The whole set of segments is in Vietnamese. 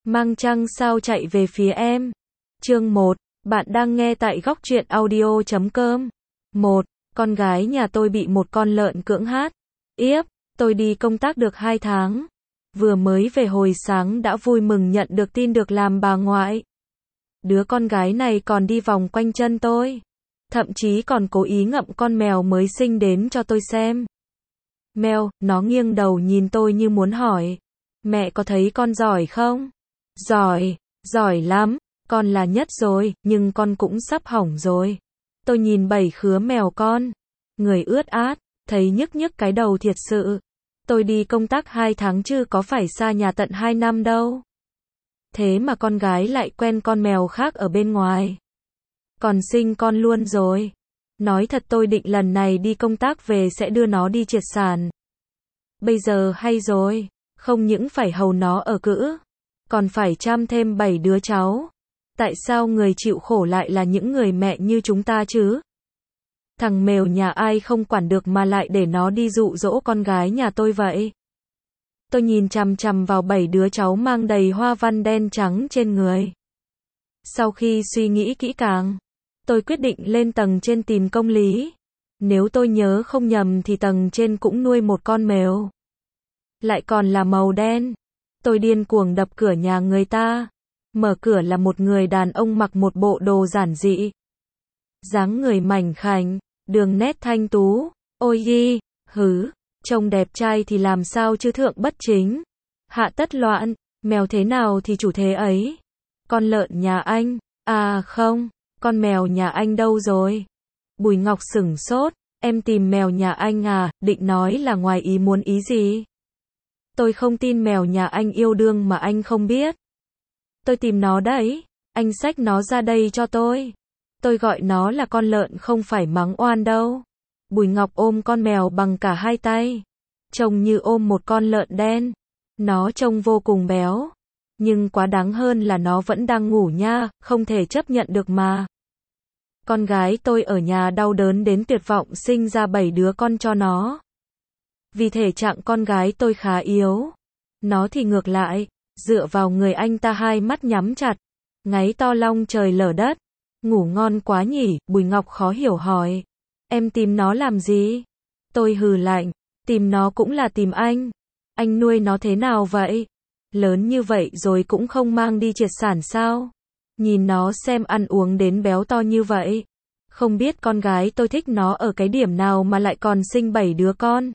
Mang trăng sao chạy về phía em. Chương 1. Bạn đang nghe tại góc truyện audio.com. 1. Con gái nhà tôi bị một con lợn cưỡng hát. Yếp, tôi đi công tác được 2 tháng. Vừa mới về hồi sáng đã vui mừng nhận được tin được làm bà ngoại. Đứa con gái này còn đi vòng quanh chân tôi. Thậm chí còn cố ý ngậm con mèo mới sinh đến cho tôi xem. Mèo, nó nghiêng đầu nhìn tôi như muốn hỏi. Mẹ có thấy con giỏi không? Giỏi, giỏi lắm, con là nhất rồi, nhưng con cũng sắp hỏng rồi. Tôi nhìn 7 khứa mèo con, người ướt át, thấy nhức nhức cái đầu thiệt sự. Tôi đi công tác 2 tháng chứ có phải xa nhà tận 2 năm đâu. Thế mà con gái lại quen con mèo khác ở bên ngoài. Còn sinh con luôn rồi. Nói thật tôi định lần này đi công tác về sẽ đưa nó đi triệt sản. Bây giờ hay rồi, không những phải hầu nó ở cữ, còn phải chăm thêm 7 đứa cháu. Tại sao người chịu khổ lại là những người mẹ như chúng ta chứ? Thằng mèo nhà ai không quản được mà lại để nó đi dụ dỗ con gái nhà tôi vậy? Tôi nhìn chằm chằm vào 7 đứa cháu mang đầy hoa văn đen trắng trên người. Sau khi suy nghĩ kỹ càng, tôi quyết định lên tầng trên tìm công lý. Nếu tôi nhớ không nhầm thì tầng trên cũng nuôi một con mèo. Lại còn là màu đen. Tôi điên cuồng đập cửa nhà người ta. Mở cửa là một người đàn ông mặc một bộ đồ giản dị. Dáng người mảnh khảnh, đường nét thanh tú. Ôi gi, trông đẹp trai thì làm sao chứ thượng bất chính. Hạ tất loạn, mèo thế nào thì chủ thế ấy. Con lợn nhà anh, à không, con mèo nhà anh đâu rồi? Bùi Ngọc sửng sốt, em tìm mèo nhà anh à, định nói là ngoài ý muốn ý gì? Tôi không tin mèo nhà anh yêu đương mà anh không biết. Tôi tìm nó đấy, anh xách nó ra đây cho tôi. Tôi gọi nó là con lợn không phải mắng oan đâu. Bùi Ngọc ôm con mèo bằng cả hai tay. Trông như ôm một con lợn đen. Nó trông vô cùng béo. Nhưng quá đáng hơn là nó vẫn đang ngủ nha, không thể chấp nhận được mà. Con gái tôi ở nhà đau đớn đến tuyệt vọng sinh ra 7 đứa con cho nó. Vì thể trạng con gái tôi khá yếu. Nó thì ngược lại, dựa vào người anh ta hai mắt nhắm chặt. Ngáy to long trời lở đất. Ngủ ngon quá nhỉ, Bùi Ngọc khó hiểu hỏi. Em tìm nó làm gì? Tôi hừ lạnh, tìm nó cũng là tìm anh. Anh nuôi nó thế nào vậy? Lớn như vậy rồi cũng không mang đi triệt sản sao? Nhìn nó xem ăn uống đến béo to như vậy. Không biết con gái tôi thích nó ở cái điểm nào mà lại còn sinh 7 đứa con.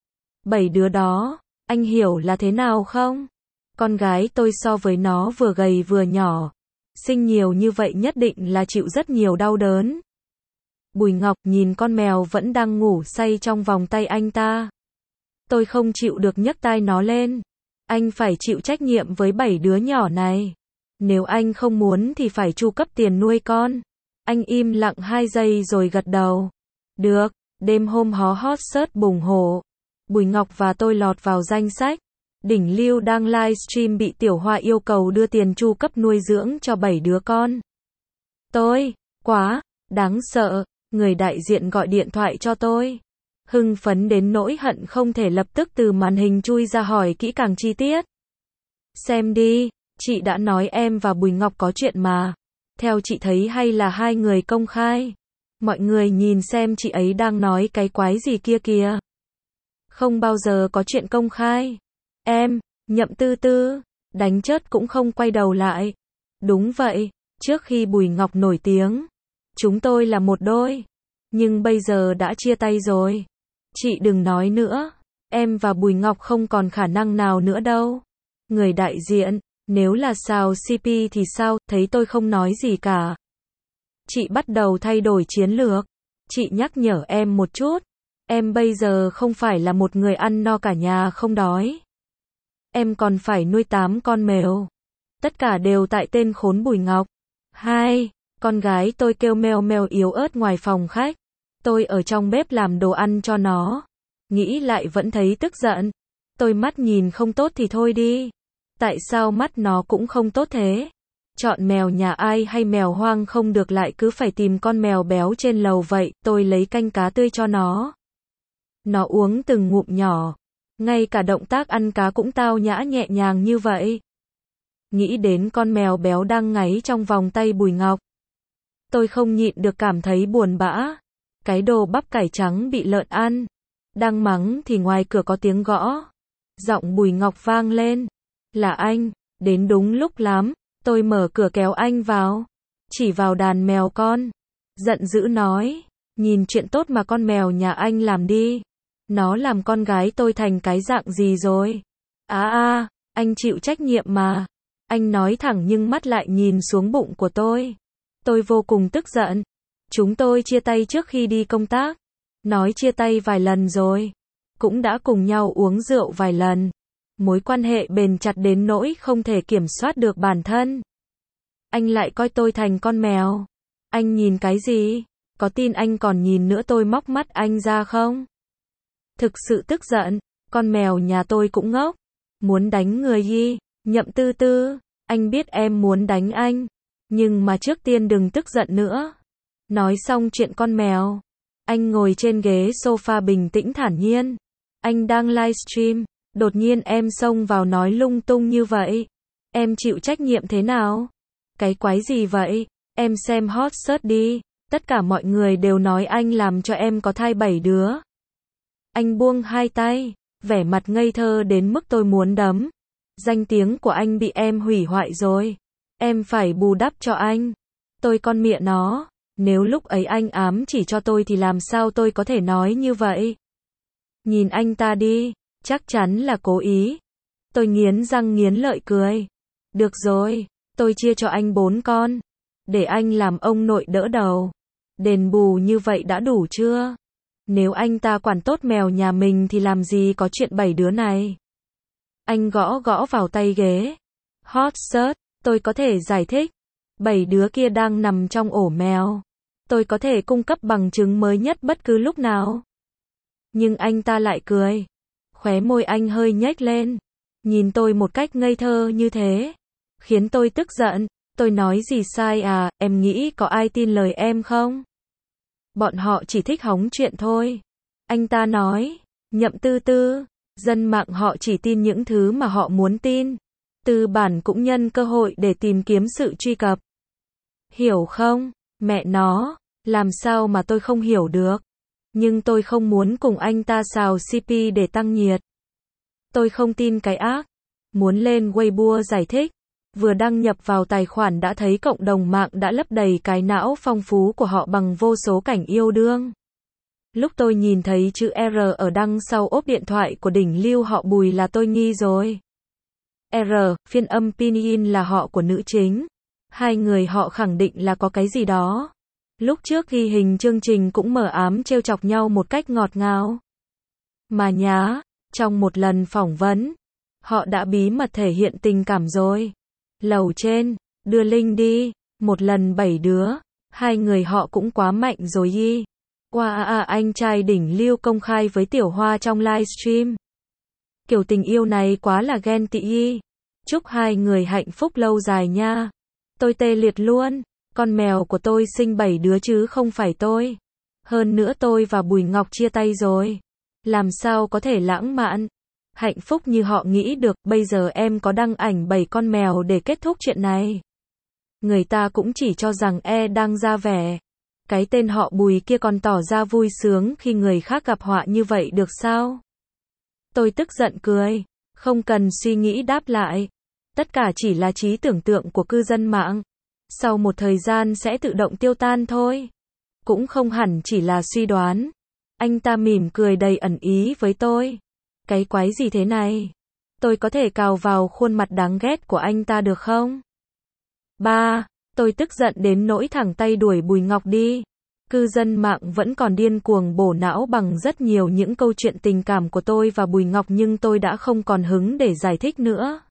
7 đứa đó, anh hiểu là thế nào không? Con gái tôi so với nó vừa gầy vừa nhỏ. Sinh nhiều như vậy nhất định là chịu rất nhiều đau đớn. Bùi Ngọc nhìn con mèo vẫn đang ngủ say trong vòng tay anh ta. Tôi không chịu được nhấc tai nó lên. Anh phải chịu trách nhiệm với 7 đứa nhỏ này. Nếu anh không muốn thì phải chu cấp tiền nuôi con. Anh im lặng 2 giây rồi gật đầu. Được, đêm hôm hó hot search bùng hổ. Bùi Ngọc và tôi lọt vào danh sách. Đỉnh Lưu đang livestream bị Tiểu Hoa yêu cầu đưa tiền chu cấp nuôi dưỡng cho 7 đứa con. Tôi, quá, đáng sợ, người đại diện gọi điện thoại cho tôi. Hưng phấn đến nỗi hận không thể lập tức từ màn hình chui ra hỏi kỹ càng chi tiết. Xem đi, chị đã nói em và Bùi Ngọc có chuyện mà. Theo chị thấy hay là hai người công khai. Mọi người nhìn xem chị ấy đang nói cái quái gì kia kìa. Không bao giờ có chuyện công khai. Em, Nhậm Tư Tư, đánh chớt cũng không quay đầu lại. Đúng vậy, trước khi Bùi Ngọc nổi tiếng, chúng tôi là một đôi. Nhưng bây giờ đã chia tay rồi. Chị đừng nói nữa, em và Bùi Ngọc không còn khả năng nào nữa đâu. Người đại diện, nếu là xào CP thì sao, thấy tôi không nói gì cả. Chị bắt đầu thay đổi chiến lược. Chị nhắc nhở em một chút. Em bây giờ không phải là một người ăn no cả nhà không đói. Em còn phải nuôi 8 con mèo. Tất cả đều tại tên khốn Bùi Ngọc. 2. Con gái tôi kêu meo meo yếu ớt ngoài phòng khách. Tôi ở trong bếp làm đồ ăn cho nó. Nghĩ lại vẫn thấy tức giận. Tôi mắt nhìn không tốt thì thôi đi. Tại sao mắt nó cũng không tốt thế? Chọn mèo nhà ai hay mèo hoang không được lại cứ phải tìm con mèo béo trên lầu vậy. Tôi lấy canh cá tươi cho nó. Nó uống từng ngụm nhỏ. Ngay cả động tác ăn cá cũng tao nhã nhẹ nhàng như vậy. nghĩ đến con mèo béo đang ngáy trong vòng tay Bùi Ngọc. Tôi không nhịn được cảm thấy buồn bã. Cái đồ bắp cải trắng bị lợn ăn. Đang mắng thì ngoài cửa có tiếng gõ. Giọng Bùi Ngọc vang lên. Là anh, đến đúng lúc lắm. Tôi mở cửa kéo anh vào. Chỉ vào đàn mèo con. Giận dữ nói. Nhìn chuyện tốt mà con mèo nhà anh làm đi. Nó làm con gái tôi thành cái dạng gì rồi? Anh chịu trách nhiệm mà. Anh nói thẳng nhưng mắt lại nhìn xuống bụng của tôi. Tôi vô cùng tức giận. Chúng tôi chia tay trước khi đi công tác. Nói chia tay vài lần rồi. Cũng đã cùng nhau uống rượu vài lần. Mối quan hệ bền chặt đến nỗi không thể kiểm soát được bản thân. Anh lại coi tôi thành con mèo. Anh nhìn cái gì? Có tin anh còn nhìn nữa tôi móc mắt anh ra không? Thực sự tức giận. Con mèo nhà tôi cũng ngốc. Muốn đánh người gì? Nhậm Tư Tư, anh biết em muốn đánh anh. Nhưng mà trước tiên đừng tức giận nữa. Nói xong chuyện con mèo. Anh ngồi trên ghế sofa bình tĩnh thản nhiên. Anh đang livestream. Đột nhiên em xông vào nói lung tung như vậy. Em chịu trách nhiệm thế nào? Cái quái gì vậy? Em xem hot search đi. Tất cả mọi người đều nói anh làm cho em có thai 7 đứa. Anh buông hai tay. Vẻ mặt ngây thơ đến mức tôi muốn đấm. Danh tiếng của anh bị em hủy hoại rồi. Em phải bù đắp cho anh. Tôi con mẹ nó. Nếu lúc ấy anh ám chỉ cho tôi thì làm sao tôi có thể nói như vậy? Nhìn anh ta đi. Chắc chắn là cố ý. Tôi nghiến răng nghiến lợi cười. Được rồi. Tôi chia cho anh 4 con. Để anh làm ông nội đỡ đầu. Đền bù như vậy đã đủ chưa? Nếu anh ta quản tốt mèo nhà mình thì làm gì có chuyện 7 đứa này? Anh gõ gõ vào tay ghế. Hot search, tôi có thể giải thích. 7 đứa kia đang nằm trong ổ mèo. Tôi có thể cung cấp bằng chứng mới nhất bất cứ lúc nào. Nhưng anh ta lại cười. Khóe môi anh hơi nhếch lên. Nhìn tôi một cách ngây thơ như thế. Khiến tôi tức giận. Tôi nói gì sai à, em nghĩ có ai tin lời em không? Bọn họ chỉ thích hóng chuyện thôi. Anh ta nói. Nhậm Tư Tư. Dân mạng họ chỉ tin những thứ mà họ muốn tin. Tư bản cũng nhân cơ hội để tìm kiếm sự truy cập. Hiểu không? Mẹ nó. Làm sao mà tôi không hiểu được. Nhưng tôi không muốn cùng anh ta xào CP để tăng nhiệt. Tôi không tin cái ác. Muốn lên Weibo giải thích. Vừa đăng nhập vào tài khoản đã thấy cộng đồng mạng đã lấp đầy cái não phong phú của họ bằng vô số cảnh yêu đương. Lúc tôi nhìn thấy chữ R ở đằng sau ốp điện thoại của đỉnh lưu họ Bùi là tôi nghi rồi. R, phiên âm pinyin là họ của nữ chính. Hai người họ khẳng định là có cái gì đó. Lúc trước ghi hình chương trình cũng mờ ám trêu chọc nhau một cách ngọt ngào. Mà nhá, trong một lần phỏng vấn, họ đã bí mật thể hiện tình cảm rồi. Lầu trên, đưa link đi, một lần 7 đứa, hai người họ cũng quá mạnh rồi y. Wow, anh trai đỉnh lưu công khai với Tiểu Hoa trong livestream. Kiểu tình yêu này quá là ghen tị y. Chúc hai người hạnh phúc lâu dài nha. Tôi tê liệt luôn, con mèo của tôi sinh 7 đứa chứ không phải tôi. Hơn nữa tôi và Bùi Ngọc chia tay rồi. Làm sao có thể lãng mạn, hạnh phúc như họ nghĩ được, bây giờ em có đăng ảnh 7 con mèo để kết thúc chuyện này. Người ta cũng chỉ cho rằng đang ra vẻ. Cái tên họ Bùi kia còn tỏ ra vui sướng khi người khác gặp họa như vậy được sao? Tôi tức giận cười. Không cần suy nghĩ đáp lại. Tất cả chỉ là trí tưởng tượng của cư dân mạng. Sau một thời gian sẽ tự động tiêu tan thôi. Cũng không hẳn chỉ là suy đoán. Anh ta mỉm cười đầy ẩn ý với tôi. Cái quái gì thế này? Tôi có thể cào vào khuôn mặt đáng ghét của anh ta được không? 3. Tôi tức giận đến nỗi thẳng tay đuổi Bùi Ngọc đi. Cư dân mạng vẫn còn điên cuồng bổ não bằng rất nhiều những câu chuyện tình cảm của tôi và Bùi Ngọc nhưng tôi đã không còn hứng để giải thích nữa.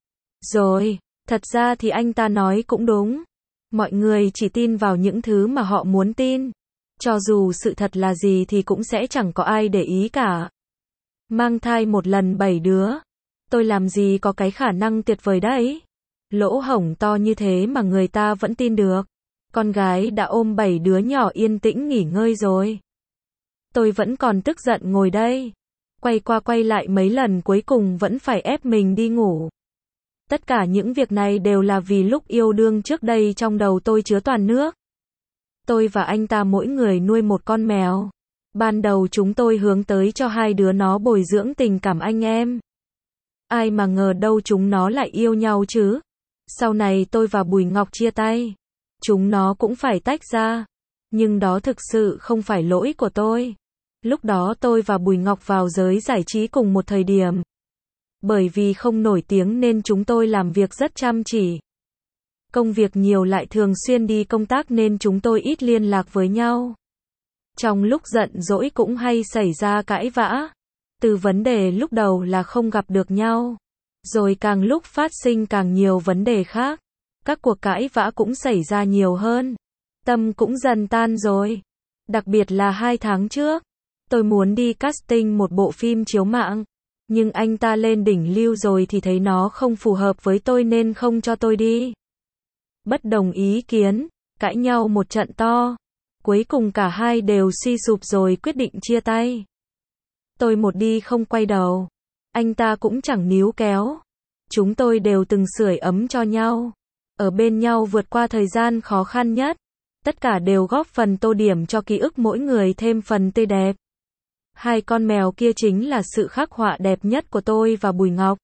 Rồi, thật ra thì anh ta nói cũng đúng. Mọi người chỉ tin vào những thứ mà họ muốn tin. Cho dù sự thật là gì thì cũng sẽ chẳng có ai để ý cả. Mang thai một lần 7 đứa. Tôi làm gì có cái khả năng tuyệt vời đấy. Lỗ hổng to như thế mà người ta vẫn tin được. Con gái đã ôm 7 đứa nhỏ yên tĩnh nghỉ ngơi rồi. Tôi vẫn còn tức giận ngồi đây. Quay qua quay lại mấy lần cuối cùng vẫn phải ép mình đi ngủ. Tất cả những việc này đều là vì lúc yêu đương trước đây trong đầu tôi chứa toàn nước. Tôi và anh ta mỗi người nuôi một con mèo. Ban đầu chúng tôi hướng tới cho hai đứa nó bồi dưỡng tình cảm anh em. Ai mà ngờ đâu chúng nó lại yêu nhau chứ. Sau này tôi và Bùi Ngọc chia tay. Chúng nó cũng phải tách ra. Nhưng đó thực sự không phải lỗi của tôi. Lúc đó tôi và Bùi Ngọc vào giới giải trí cùng một thời điểm. Bởi vì không nổi tiếng nên chúng tôi làm việc rất chăm chỉ. Công việc nhiều lại thường xuyên đi công tác nên chúng tôi ít liên lạc với nhau. Trong lúc giận dỗi cũng hay xảy ra cãi vã. Từ vấn đề lúc đầu là không gặp được nhau. Rồi càng lúc phát sinh càng nhiều vấn đề khác. Các cuộc cãi vã cũng xảy ra nhiều hơn. Tâm cũng dần tan rồi. Đặc biệt là 2 tháng trước. Tôi muốn đi casting một bộ phim chiếu mạng. Nhưng anh ta lên đỉnh lưu rồi thì thấy nó không phù hợp với tôi nên không cho tôi đi. Bất đồng ý kiến, cãi nhau một trận to. Cuối cùng cả hai đều suy sụp rồi quyết định chia tay. Tôi một đi không quay đầu. Anh ta cũng chẳng níu kéo. Chúng tôi đều từng sưởi ấm cho nhau. Ở bên nhau vượt qua thời gian khó khăn nhất. Tất cả đều góp phần tô điểm cho ký ức mỗi người thêm phần tươi đẹp. 2 con mèo kia chính là sự khắc họa đẹp nhất của tôi và Bùi Ngọc.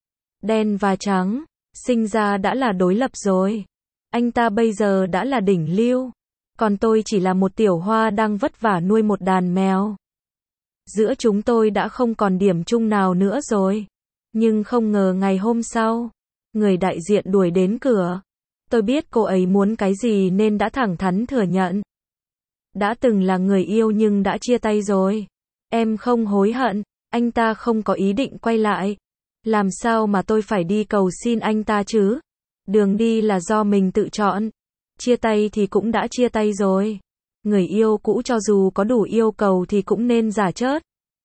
Đen và trắng, sinh ra đã là đối lập rồi. Anh ta bây giờ đã là đỉnh lưu. Còn tôi chỉ là một tiểu hoa đang vất vả nuôi một đàn mèo. Giữa chúng tôi đã không còn điểm chung nào nữa rồi. Nhưng không ngờ ngày hôm sau, người đại diện đuổi đến cửa. Tôi biết cô ấy muốn cái gì nên đã thẳng thắn thừa nhận. Đã từng là người yêu nhưng đã chia tay rồi. Em không hối hận, anh ta không có ý định quay lại. Làm sao mà tôi phải đi cầu xin anh ta chứ? Đường đi là do mình tự chọn. Chia tay thì cũng đã chia tay rồi. Người yêu cũ cho dù có đủ yêu cầu thì cũng nên giả chớt.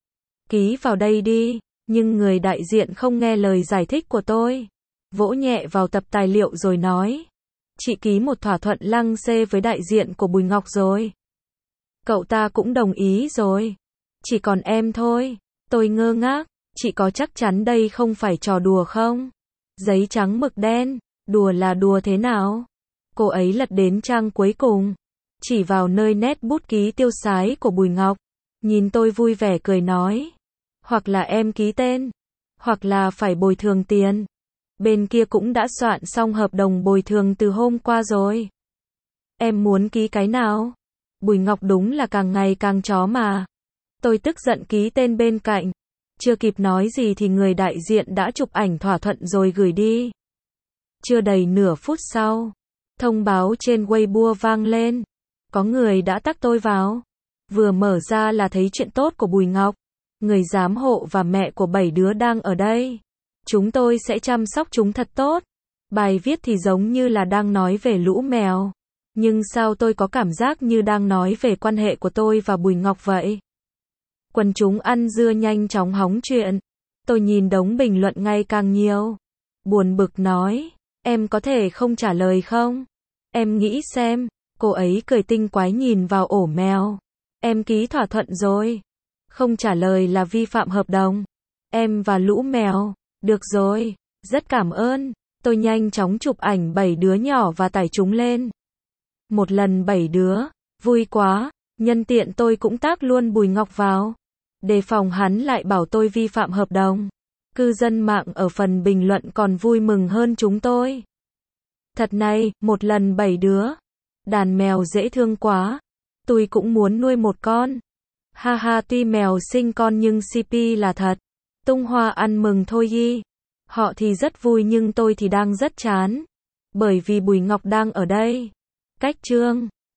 Ký vào đây đi, nhưng người đại diện không nghe lời giải thích của tôi. Vỗ nhẹ vào tập tài liệu rồi nói. Chị ký một thỏa thuận lăng xê với đại diện của Bùi Ngọc rồi. Cậu ta cũng đồng ý rồi. Chỉ còn em thôi. Tôi ngơ ngác. Chị có chắc chắn đây không phải trò đùa không? Giấy trắng mực đen. Đùa là đùa thế nào? Cô ấy lật đến trang cuối cùng. Chỉ vào nơi nét bút ký tiêu sái của Bùi Ngọc. Nhìn tôi vui vẻ cười nói. Hoặc là em ký tên. Hoặc là phải bồi thường tiền. Bên kia cũng đã soạn xong hợp đồng bồi thường từ hôm qua rồi. Em muốn ký cái nào? Bùi Ngọc đúng là càng ngày càng chó mà. Tôi tức giận ký tên bên cạnh. Chưa kịp nói gì thì người đại diện đã chụp ảnh thỏa thuận rồi gửi đi. Chưa đầy nửa phút sau, thông báo trên Weibo vang lên. Có người đã tag tôi vào. Vừa mở ra là thấy chuyện tốt của Bùi Ngọc. Người giám hộ và mẹ của 7 đứa đang ở đây. Chúng tôi sẽ chăm sóc chúng thật tốt. Bài viết thì giống như là đang nói về lũ mèo. Nhưng sao tôi có cảm giác như đang nói về quan hệ của tôi và Bùi Ngọc vậy? Quần chúng ăn dưa nhanh chóng hóng chuyện. Tôi nhìn đống bình luận ngày càng nhiều. Buồn bực nói. Em có thể không trả lời không? Em nghĩ xem. Cô ấy cười tinh quái nhìn vào ổ mèo. Em ký thỏa thuận rồi. Không trả lời là vi phạm hợp đồng. Em và lũ mèo. Được rồi. Rất cảm ơn. Tôi nhanh chóng chụp ảnh 7 đứa nhỏ và tải chúng lên. Một lần 7 đứa. Vui quá. Nhân tiện tôi cũng tag luôn Bùi Ngọc vào. Đề phòng hắn lại bảo tôi vi phạm hợp đồng. Cư dân mạng ở phần bình luận còn vui mừng hơn chúng tôi. Thật này, một lần 7 đứa. Đàn mèo dễ thương quá. Tôi cũng muốn nuôi một con. Ha ha, tuy mèo sinh con nhưng CP là thật. Tung hoa ăn mừng thôi y. Họ thì rất vui nhưng tôi thì đang rất chán. Bởi vì Bùi Ngọc đang ở đây. Cách chương